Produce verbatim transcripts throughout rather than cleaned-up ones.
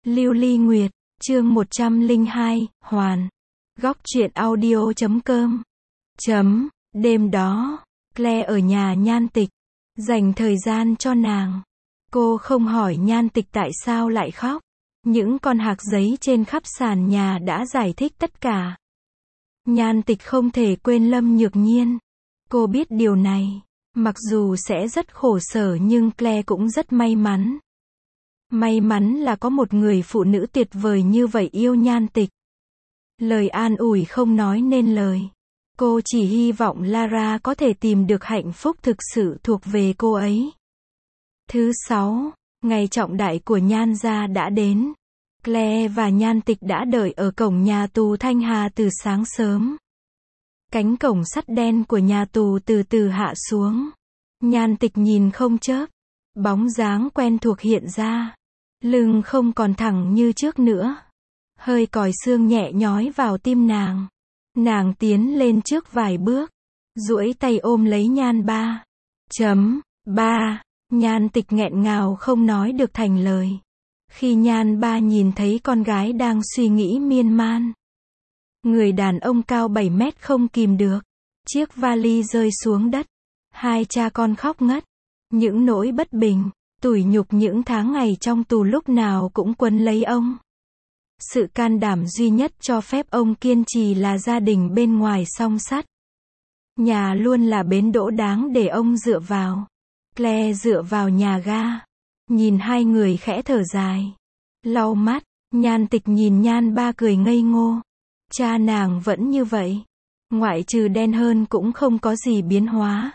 Lưu Ly Nguyệt, chương một trăm lẻ hai, Hoàn. Góc truyện audio chấm com. Chấm, đêm đó, Claire ở nhà Nhan Tịch, dành thời gian cho nàng. Cô không hỏi Nhan Tịch tại sao lại khóc. Những con hạc giấy trên khắp sàn nhà đã giải thích tất cả. Nhan Tịch không thể quên Lâm Nhược Nhiên. Cô biết điều này. Mặc dù sẽ rất khổ sở nhưng Claire cũng rất may mắn. May mắn là có một người phụ nữ tuyệt vời như vậy yêu Nhan Tịch. Lời an ủi không nói nên lời. Cô chỉ hy vọng Lara có thể tìm được hạnh phúc thực sự thuộc về cô ấy. Thứ sáu, ngày trọng đại của Nhan gia đã đến. Claire và Nhan Tịch đã đợi ở cổng nhà tù Thanh Hà từ sáng sớm. Cánh cổng sắt đen của nhà tù từ từ hạ xuống. Nhan Tịch nhìn không chớp. Bóng dáng quen thuộc hiện ra. Lưng không còn thẳng như trước nữa. Hơi còi xương nhẹ nhói vào tim nàng. Nàng tiến lên trước vài bước. Duỗi tay ôm lấy Nhan ba. Chấm, ba. Nhan Tịch nghẹn ngào không nói được thành lời. Khi Nhan ba nhìn thấy con gái đang suy nghĩ miên man. Người đàn ông cao bảy mét không kìm được. Chiếc vali rơi xuống đất. Hai cha con khóc ngất. Những nỗi bất bình, tủi nhục những tháng ngày trong tù lúc nào cũng quấn lấy ông. Sự can đảm duy nhất cho phép ông kiên trì là gia đình bên ngoài song sắt. Nhà luôn là bến đỗ đáng để ông dựa vào. Claire dựa vào nhà ga. Nhìn hai người khẽ thở dài. Lau mắt, Nhan Tịch nhìn Nhan ba cười ngây ngô. Cha nàng vẫn như vậy. Ngoại trừ đen hơn cũng không có gì biến hóa.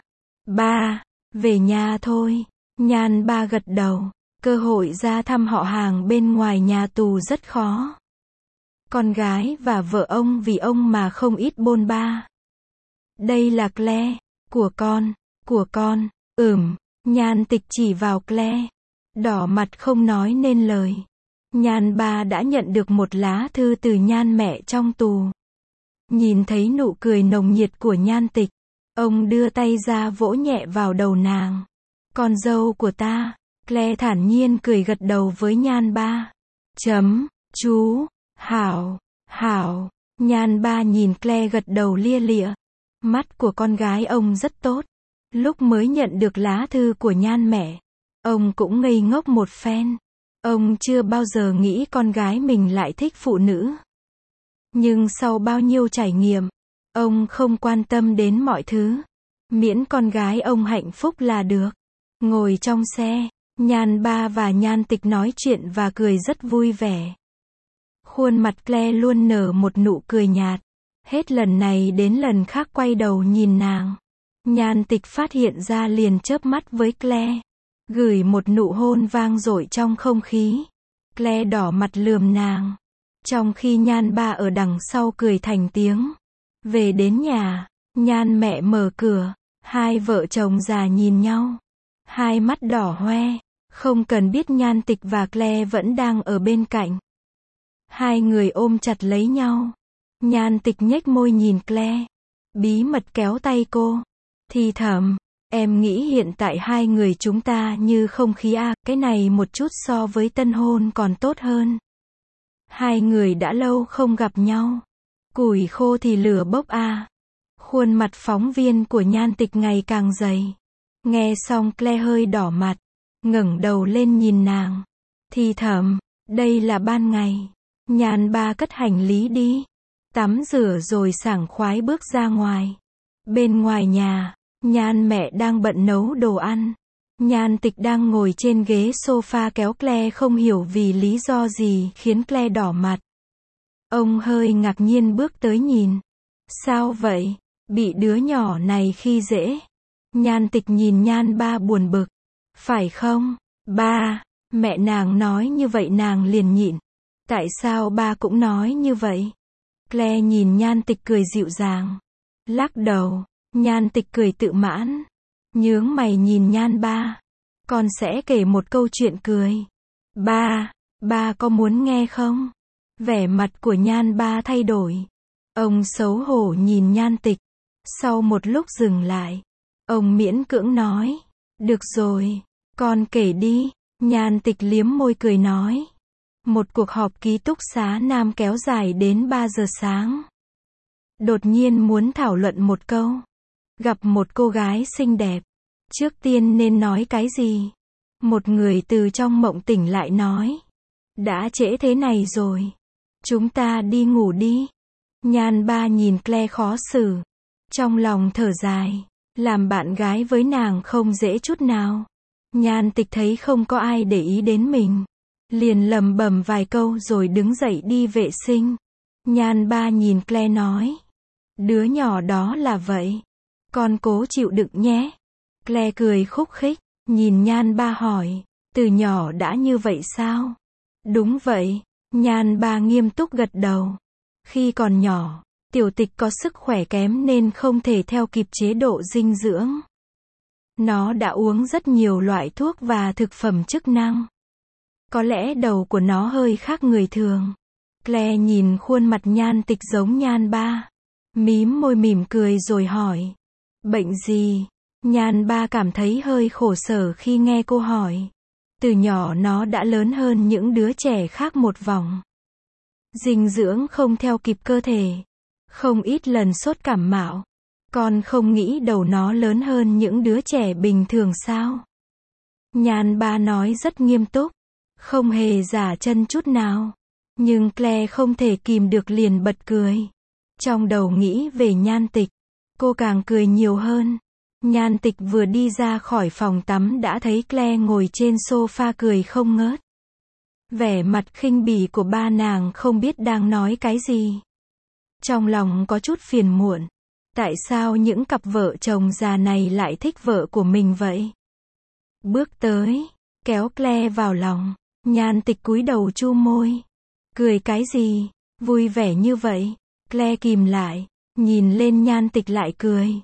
Ba, về nhà thôi. Nhan ba gật đầu. Cơ hội ra thăm họ hàng bên ngoài nhà tù rất khó. Con gái và vợ ông vì ông mà không ít bôn ba. Đây là Claire. Của con. Của con. Ừm. Nhan Tịch chỉ vào Claire. Đỏ mặt không nói nên lời. Nhan ba đã nhận được một lá thư từ Nhan mẹ trong tù. Nhìn thấy nụ cười nồng nhiệt của Nhan Tịch. Ông đưa tay ra vỗ nhẹ vào đầu nàng. Con dâu của ta. Claire thản nhiên cười gật đầu với Nhan ba. Chấm, chú, hảo, hảo. Nhan ba nhìn Claire gật đầu lia lịa. Mắt của con gái ông rất tốt. Lúc mới nhận được lá thư của Nhan mẹ, ông cũng ngây ngốc một phen. Ông chưa bao giờ nghĩ con gái mình lại thích phụ nữ. Nhưng sau bao nhiêu trải nghiệm, ông không quan tâm đến mọi thứ. Miễn con gái ông hạnh phúc là được. Ngồi trong xe, Nhan ba và Nhan Tịch nói chuyện và cười rất vui vẻ. Khuôn mặt Claire luôn nở một nụ cười nhạt. Hết lần này đến lần khác quay đầu nhìn nàng. Nhan Tịch phát hiện ra liền chớp mắt với Claire. Gửi một nụ hôn vang dội trong không khí. Claire đỏ mặt lườm nàng. Trong khi Nhan ba ở đằng sau cười thành tiếng. Về đến nhà, Nhan mẹ mở cửa. Hai vợ chồng già nhìn nhau. Hai mắt đỏ hoe. Không cần biết Nhan Tịch và Claire vẫn đang ở bên cạnh. Hai người ôm chặt lấy nhau. Nhan Tịch nhếch môi nhìn Claire. Bí mật kéo tay cô. Thì thầm. Em nghĩ hiện tại hai người chúng ta như không khí à, cái này một chút so với tân hôn còn tốt hơn. Hai người đã lâu không gặp nhau. Củi khô thì lửa bốc à. Khuôn mặt phóng viên của Nhan Tịch ngày càng dày. Nghe xong Claire hơi đỏ mặt. Ngẩng đầu lên nhìn nàng. Thì thầm. Đây là ban ngày. Nhan ba cất hành lý đi. Tắm rửa rồi sảng khoái bước ra ngoài. Bên ngoài nhà, Nhan mẹ đang bận nấu đồ ăn. Nhan Tịch đang ngồi trên ghế sofa kéo Claire không hiểu vì lý do gì khiến Claire đỏ mặt. Ông hơi ngạc nhiên bước tới nhìn. Sao vậy? Bị đứa nhỏ này khi dễ. Nhan Tịch nhìn Nhan ba buồn bực. Phải không? Ba, mẹ nàng nói như vậy nàng liền nhịn. Tại sao ba cũng nói như vậy? Claire nhìn Nhan Tịch cười dịu dàng. Lắc đầu. Nhan Tịch cười tự mãn. Nhướng mày nhìn Nhan ba. Con sẽ kể một câu chuyện cười. Ba, ba có muốn nghe không? Vẻ mặt của Nhan ba thay đổi. Ông xấu hổ nhìn Nhan Tịch. Sau một lúc dừng lại, ông miễn cưỡng nói. Được rồi, con kể đi. Nhan Tịch liếm môi cười nói. Một cuộc họp ký túc xá nam kéo dài đến ba giờ sáng. Đột nhiên muốn thảo luận một câu. Gặp một cô gái xinh đẹp. Trước tiên nên nói cái gì? Một người từ trong mộng tỉnh lại nói. Đã trễ thế này rồi. Chúng ta đi ngủ đi. Nhan ba nhìn Claire khó xử. Trong lòng thở dài. Làm bạn gái với nàng không dễ chút nào. Nhan Tịch thấy không có ai để ý đến mình. Liền lầm bầm vài câu rồi đứng dậy đi vệ sinh. Nhan ba nhìn Claire nói. Đứa nhỏ đó là vậy. Con cố chịu đựng nhé. Claire cười khúc khích. Nhìn Nhan ba hỏi. Từ nhỏ đã như vậy sao? Đúng vậy. Nhan ba nghiêm túc gật đầu. Khi còn nhỏ, Tiểu Tịch có sức khỏe kém nên không thể theo kịp chế độ dinh dưỡng. Nó đã uống rất nhiều loại thuốc và thực phẩm chức năng. Có lẽ đầu của nó hơi khác người thường. Claire nhìn khuôn mặt Nhan Tịch giống Nhan ba. Mím môi mỉm cười rồi hỏi. Bệnh gì? Nhan ba cảm thấy hơi khổ sở khi nghe cô hỏi. Từ nhỏ nó đã lớn hơn những đứa trẻ khác một vòng. Dinh dưỡng không theo kịp cơ thể. Không ít lần sốt cảm mạo. Con không nghĩ đầu nó lớn hơn những đứa trẻ bình thường sao? Nhan ba nói rất nghiêm túc. Không hề giả chân chút nào. Nhưng Claire không thể kìm được liền bật cười. Trong đầu nghĩ về Nhan Tịch. Cô càng cười nhiều hơn. Nhan Tịch vừa đi ra khỏi phòng tắm đã thấy Claire ngồi trên sofa cười không ngớt. Vẻ mặt khinh bỉ của ba nàng không biết đang nói cái gì. Trong lòng có chút phiền muộn. Tại sao những cặp vợ chồng già này lại thích vợ của mình vậy? Bước tới, kéo Claire vào lòng. Nhan Tịch cúi đầu chu môi. Cười cái gì? Vui vẻ như vậy. Claire kìm lại. Nhìn lên Nhan Tịch lại cười.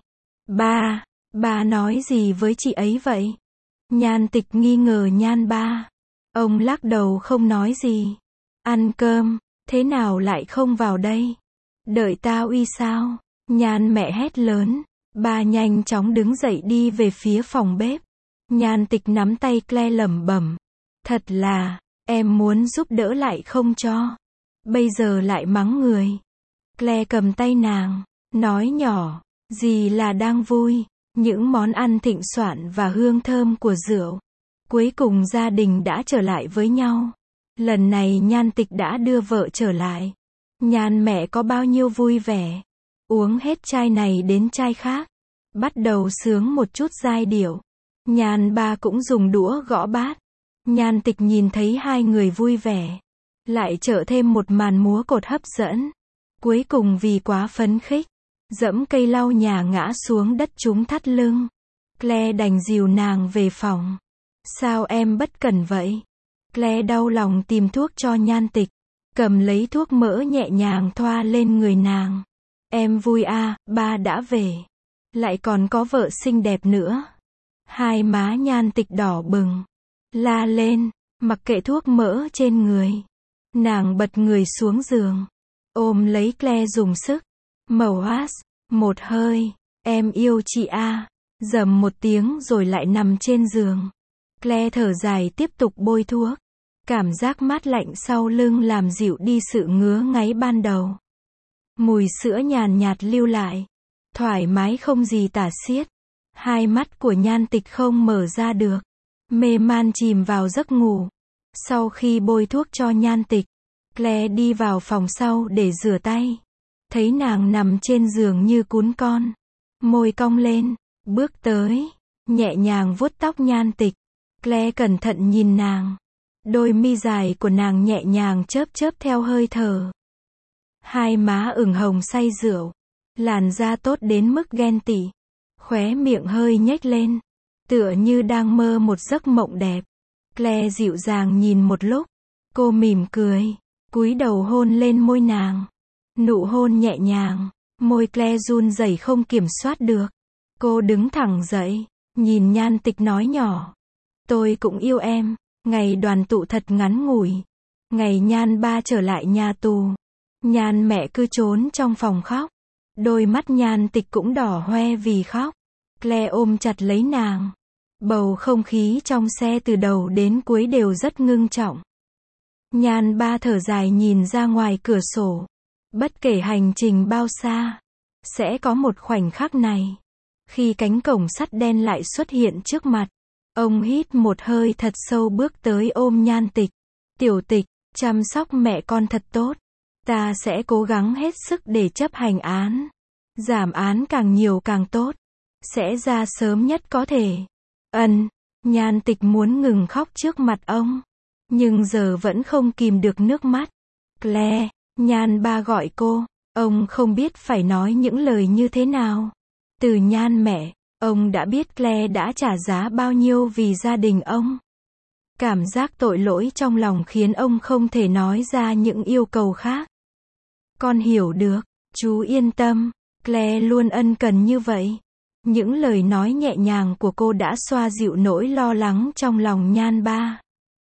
Ba, ba nói gì với chị ấy vậy? Nhan Tịch nghi ngờ Nhan ba. Ông lắc đầu không nói gì. Ăn cơm, thế nào lại không vào đây? Đợi tao uy sao? Nhan mẹ hét lớn. Ba nhanh chóng đứng dậy đi về phía phòng bếp. Nhan Tịch nắm tay Claire lẩm bẩm. Thật là, em muốn giúp đỡ lại không cho. Bây giờ lại mắng người. Claire cầm tay nàng, nói nhỏ. Dì là đang vui. Những món ăn thịnh soạn và hương thơm của rượu. Cuối cùng gia đình đã trở lại với nhau. Lần này Nhan Tịch đã đưa vợ trở lại. Nhan mẹ có bao nhiêu vui vẻ. Uống hết chai này đến chai khác. Bắt đầu sướng một chút giai điệu. Nhan ba cũng dùng đũa gõ bát. Nhan Tịch nhìn thấy hai người vui vẻ. Lại trở thêm một màn múa cột hấp dẫn. Cuối cùng vì quá phấn khích. Dẫm cây lau nhà ngã xuống đất trúng thắt lưng. Claire đành dìu nàng về phòng. Sao em bất cẩn vậy? Claire đau lòng tìm thuốc cho Nhan Tịch. Cầm lấy thuốc mỡ nhẹ nhàng thoa lên người nàng. Em vui à, ba đã về. Lại còn có vợ xinh đẹp nữa. Hai má Nhan Tịch đỏ bừng. La lên, mặc kệ thuốc mỡ trên người. Nàng bật người xuống giường. Ôm lấy Claire dùng sức. Màu hát, một hơi. Em yêu chị à. Dầm một tiếng rồi lại nằm trên giường. Claire thở dài tiếp tục bôi thuốc. Cảm giác mát lạnh sau lưng làm dịu đi sự ngứa ngáy ban đầu. Mùi sữa nhàn nhạt lưu lại. Thoải mái không gì tả xiết. Hai mắt của Nhan Tịch không mở ra được. Mê man chìm vào giấc ngủ. Sau khi bôi thuốc cho Nhan Tịch, Claire đi vào phòng sau để rửa tay. Thấy nàng nằm trên giường như cún con. Môi cong lên, bước tới, nhẹ nhàng vuốt tóc Nhan Tịch. Claire cẩn thận nhìn nàng. Đôi mi dài của nàng nhẹ nhàng chớp chớp theo hơi thở. Hai má ửng hồng say rượu. Làn da tốt đến mức ghen tị. Khóe miệng hơi nhếch lên. Tựa như đang mơ một giấc mộng đẹp. Claire dịu dàng nhìn một lúc. Cô mỉm cười. Cúi đầu hôn lên môi nàng. Nụ hôn nhẹ nhàng. Môi Claire run rẩy không kiểm soát được. Cô đứng thẳng dậy. Nhìn Nhan Tịch nói nhỏ. Tôi cũng yêu em. Ngày đoàn tụ thật ngắn ngủi. Ngày Nhan ba trở lại nhà tù. Nhan mẹ cứ trốn trong phòng khóc. Đôi mắt Nhan Tịch cũng đỏ hoe vì khóc. Claire ôm chặt lấy nàng. Bầu không khí trong xe từ đầu đến cuối đều rất ngưng trọng. Nhan ba thở dài nhìn ra ngoài cửa sổ. Bất kể hành trình bao xa, sẽ có một khoảnh khắc này. Khi cánh cổng sắt đen lại xuất hiện trước mặt, ông hít một hơi thật sâu bước tới ôm Nhan Tịch. Tiểu Tịch, chăm sóc mẹ con thật tốt. Ta sẽ cố gắng hết sức để chấp hành án. Giảm án càng nhiều càng tốt. Sẽ ra sớm nhất có thể. Ân, Nhan Tịch muốn ngừng khóc trước mặt ông. Nhưng giờ vẫn không kìm được nước mắt. Claire, Nhan ba gọi cô. Ông không biết phải nói những lời như thế nào. Từ Nhan mẹ, ông đã biết Claire đã trả giá bao nhiêu vì gia đình ông. Cảm giác tội lỗi trong lòng khiến ông không thể nói ra những yêu cầu khác. Con hiểu được, chú yên tâm, Claire luôn ân cần như vậy. Những lời nói nhẹ nhàng của cô đã xoa dịu nỗi lo lắng trong lòng Nhan ba.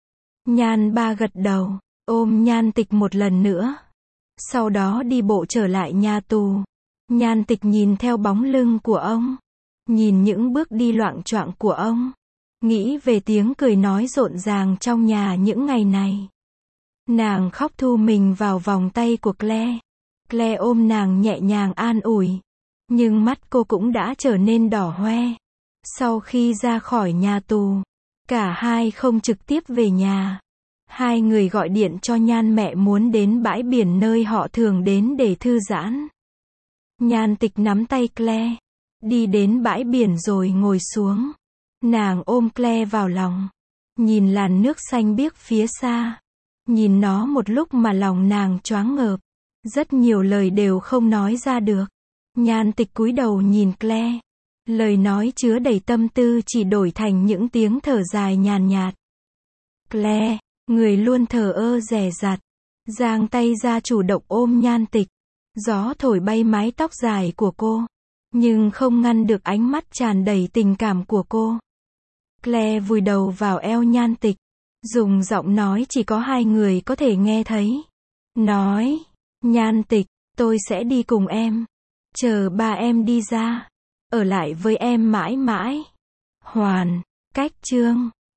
Nhan ba gật đầu, ôm Nhan Tịch một lần nữa. Sau đó đi bộ trở lại nhà tù. Nhan Tịch nhìn theo bóng lưng của ông. Nhìn những bước đi loạng choạng của ông. Nghĩ về tiếng cười nói rộn ràng trong nhà những ngày này. Nàng khóc thu mình vào vòng tay của Claire. Claire ôm nàng nhẹ nhàng an ủi. Nhưng mắt cô cũng đã trở nên đỏ hoe. Sau khi ra khỏi nhà tù, cả hai không trực tiếp về nhà. Hai người gọi điện cho Nhan mẹ muốn đến bãi biển nơi họ thường đến để thư giãn. Nhan Tịch nắm tay Claire. Đi đến bãi biển rồi ngồi xuống. Nàng ôm Claire vào lòng. Nhìn làn nước xanh biếc phía xa. Nhìn nó một lúc mà lòng nàng choáng ngợp. Rất nhiều lời đều không nói ra được. Nhan Tịch cúi đầu nhìn Claire. Lời nói chứa đầy tâm tư chỉ đổi thành những tiếng thở dài nhàn nhạt. Claire, người luôn thờ ơ dè dặt, giang tay ra chủ động ôm Nhan Tịch. Gió thổi bay mái tóc dài của cô, nhưng không ngăn được ánh mắt tràn đầy tình cảm của cô. Claire vùi đầu vào eo Nhan Tịch, dùng giọng nói chỉ có hai người có thể nghe thấy. Nói, Nhan Tịch, tôi sẽ đi cùng em. Chờ ba em đi ra. Ở lại với em mãi mãi. Hoàn, cách chương.